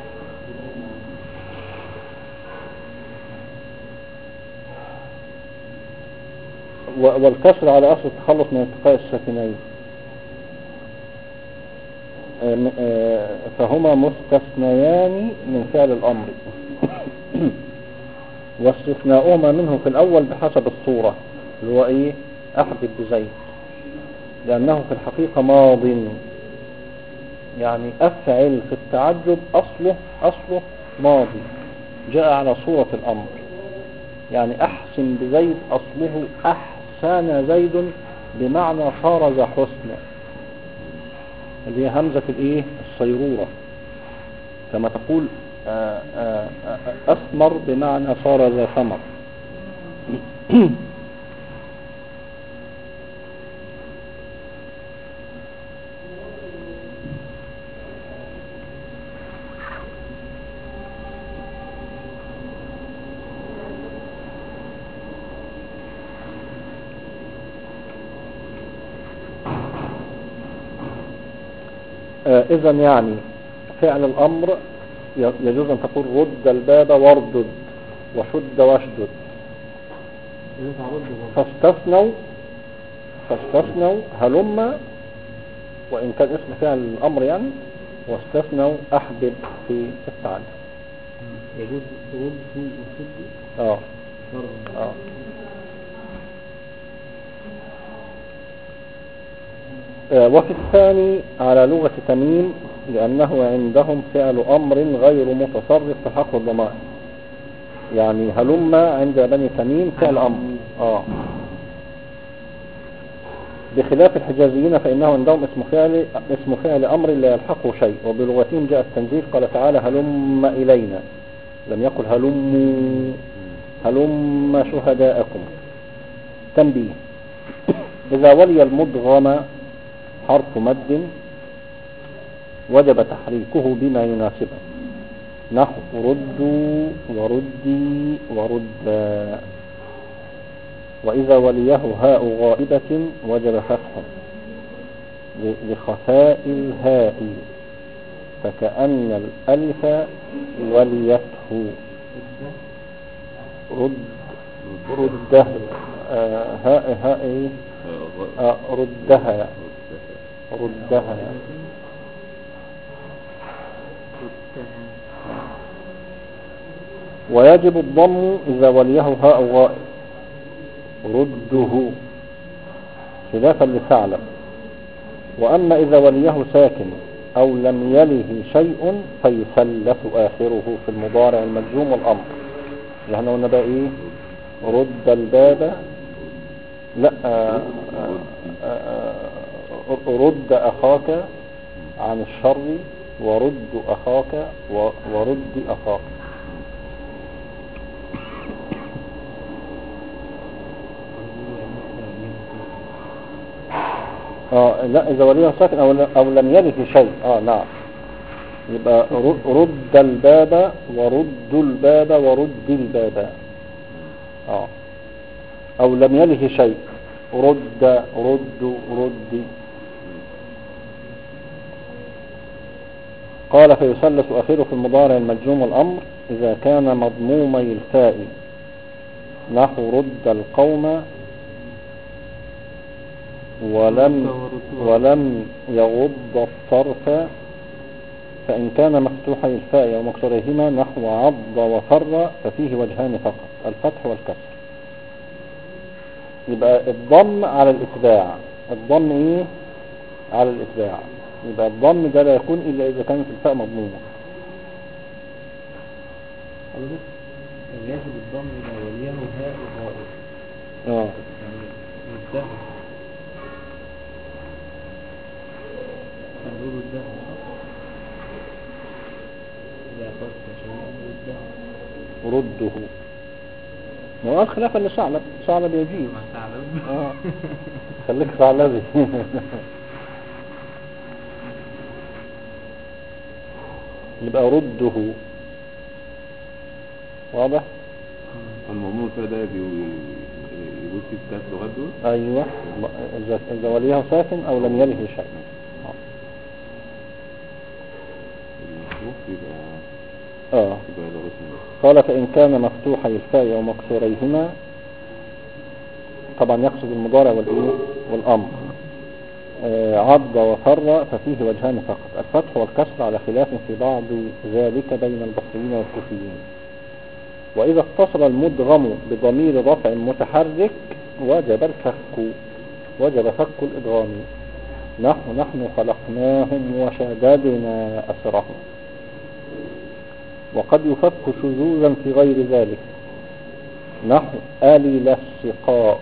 والكسر على أصل التخلص من التقاء الساكنين، فهما مستثنيان من فعل الأمر، واستثناؤهما منه في الأول بحسب الصورة اللي هو إيه أحبب بزيد، لأنه في الحقيقة ماض، يعني أفعل في التعجب أصله ماضي جاء على صورة الأمر، يعني أحسن بزيد أصله أحسن زيد بمعنى صار ذا حسن، اللي هي همزة الإيه الصيرورة، كما تقول أثمر بمعنى صار ذا ثمر. إذا يعني فعل الأمر يجوز أن تقول رد الباب واردد وشد واشدد. فاستثنوا هلم، وإن كان اسم فعل الأمر يعني، واستثنوا أحبب في التعلم. يجوز رد وشد. وفي الثاني على لغة تميم، لأنه عندهم فعل أمر غير متصرف في حق الضمائر. يعني هلم عند بني تميم فعل أمر. بخلاف الحجازيين فإنه عندهم اسم فعل أمر لا يلحقه شيء. وبلغتهم جاء التنزيل، قال تعالى هلم إلينا، لم يقل هلم شهداءكم. تنبيه: إذا ولي المدغم حرف مد وجب تحريكه بما يناسبه، نحو ردوا وردي وردا. وإذا وليه هاء غائبة وجب فتحه لخفاء الهاء، فكأن الألف وليته. رده هاء ردها ويجب الضم إذا وليه هاء غائب، رده، خلافا لثعلب. وأما إذا وليه ساكن أو لم يله شيء فيثلث آخره في المضارع المجزوم والأمر. يعني قلنا بقى إيه؟ رد الباب، لا رد أخاك عن الشر، ورد أخاك ورد أخاك. لا إذا وليه ساكن أو لم يله شيء. نعم، يبقى رد الباب ورد الباب ورد الباب. أو لم يله شيء، رد قال فيثلث آخره في المضارع المجزوم والأمر إذا كان مضمومي الفاء، نحو رد القوم ولم يغض الطرف. فإن كان مفتوحي الفاء ومكسورهما نحو عض وفر ففيه وجهان فقط، الفتح والكسر. يبقى الضم على الإتباع. الضم إيه؟ على الإتباع. يبقى الضم ده لا يكون إلا إذا كانت الفاء مضمومة. يجب الضم إذا وليه هاء غائب. يعني رده، نقول رده إذا قلت شيئا رده. وقال خلافا لثعلب يجيب. خليك ثعلبي. يبقى رده. واضح؟ المضمون فيها ده يقول في الثلاث لغات دول. ايوه، اذا وليه ساكن او لم يله شيء. المحروف يبقى قال فإن كان مفتوحي الفاء ومكسوريهما، طبعا يقصد المضارع والأمر، عض وفر ففيه وجهان فقط، الفتح والكسر، على خلاف في بعض ذلك بين البصريين والكوفيين. وإذا اتصل المدغم بضمير رفع متحرك وجب فك الإدغام، نحن خلقناهم وشددنا أسرهم. وقد يفك شذوذا في غير ذلك، نحو آلل السقاء،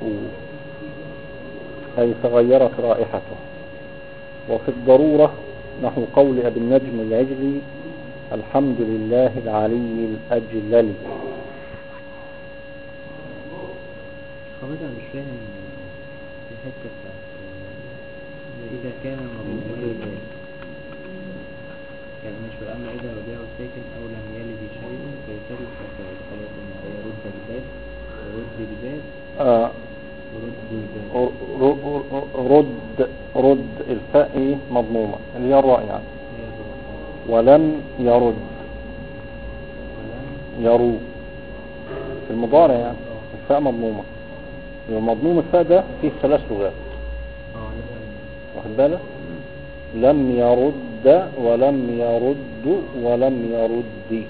أي تغيرت رائحته. وفي الضرورة نحو قول أبي النجم العجلي الحمد لله العلي الأجلل. خبرت أنا مش فاهم في حتة بتاعت إذا كان مضمون يعني مش أما إذا وجهه ساكن أو لم يلد شيء فيثلث خلاص معي رد الباب ورد الباب. رد الفاء ايه مضمومة اللي هي الراء يعني. ولم يرد يرو في المضارع يعني الفاء مضمومة. ومضموم الفاء ده فيه 3 لغات واخد بالك. لم يرد ولم يرد ولم يرد.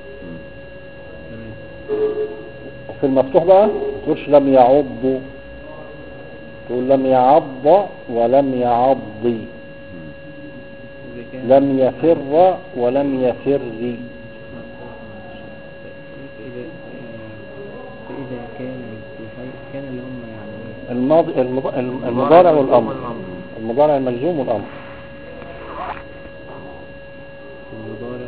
في المفتوح بقى ما تقولش لم يعض، تقول لم يعض ولم يعضي. لم يفر ولم يفر. فإذا كان اللي هم يعني المضارع والأمر، المضارع المجزوم والأمر. المضارع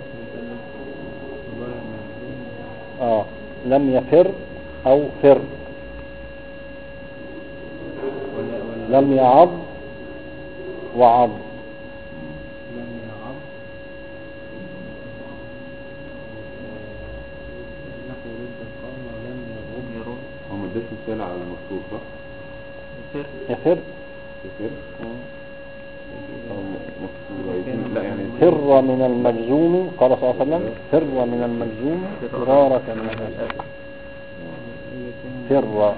المجزوم لم يفر أو فر. لم يعض وعض. لم يعض نحو رد القوم ولم يرد. هو ما اداش مثال على المفروض صح؟ يفر لا يعني فر من المجزوم، قال صلى الله عليه وسلم فر من المجزوم فرارك من الأسد. فر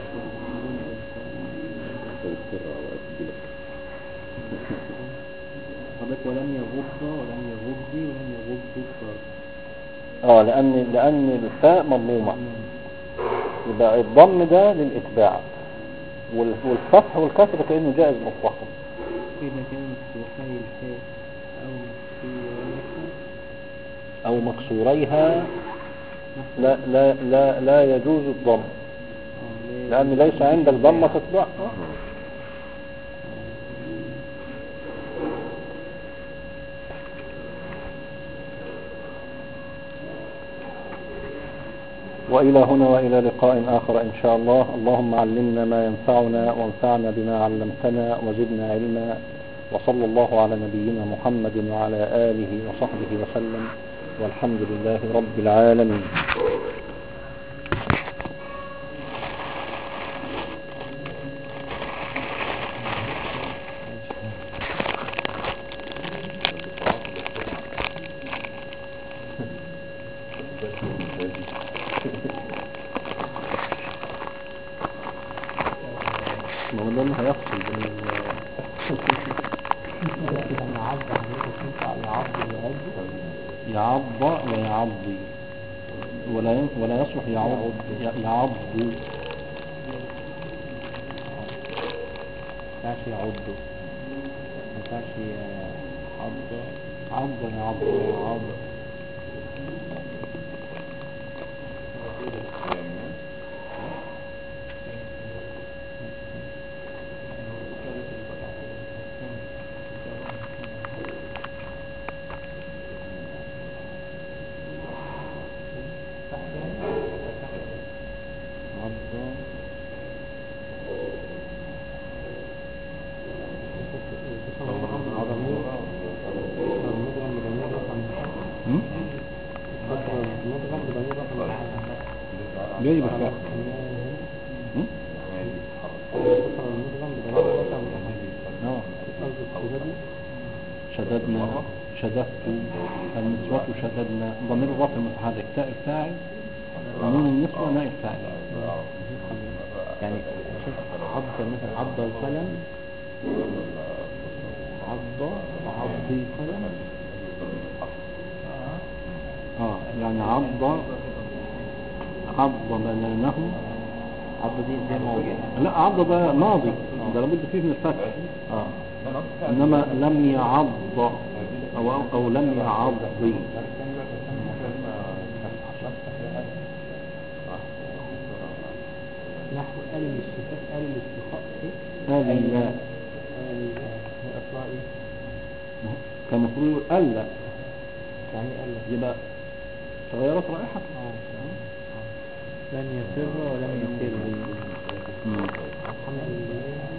ولم يغض ولم يغضي ولم يغض لأن الفاء مضمومة، يبقى الضم ده للإتباع، والفتح والكسر كأنه جائز مطلقا. إذا كان مفتوحي الفاء أو مكسوريها لا يجوز الضم، لأن ليس عندك ضمة تتبع. وإلى هنا وإلى لقاء آخر إن شاء الله. اللهم علمنا ما ينفعنا وانفعنا بما علمتنا وزدنا علما. وصلى الله على نبينا محمد وعلى آله وصحبه وسلم، والحمد لله رب العالمين. ما هو ده اللي هيفصل بين يعض ويعضي، ولا يصلح يعض. يعض ينفعش يعض، ينفعش يعض. جاي بفاء شددنا، شددت، النسوة شددنا. ضمير الرفع المتحرك تاء الفاعل، ونون النسوة ناء الفاعل. يعني عض مثلا عض القلم، عضي قلم. يعني عض بنانه. عض دي ماضي. لا، عض ده ماضي، ده لابد فيه من الفتح. انما لم يعض او لم يعضي. نحو آل الاستخاء، آل الاستخاء آل لا أصلها إيه؟ كان المفروض ألا، يعني ألا يبقى تغيرت رائحة. لن يفر ولم يفر. الحمد لله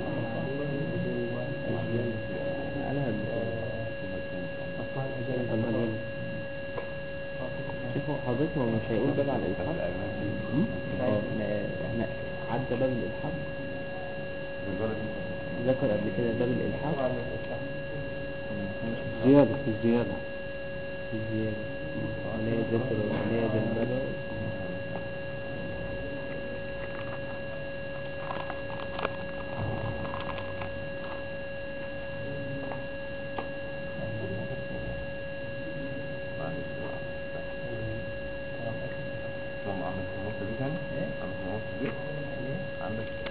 على أصلها الأجل. شوفوا حضرتك مش هيقول باب على الإلحاد. احنا عدى باب الإلحاد. ذكر قبل كده باب الإلحاق زيادة في الزيادة في الزيادة اللي هي ذكر اللي هي ذكر عندك في النقطة دي تاني؟ عندك في النقطة دي؟ عندك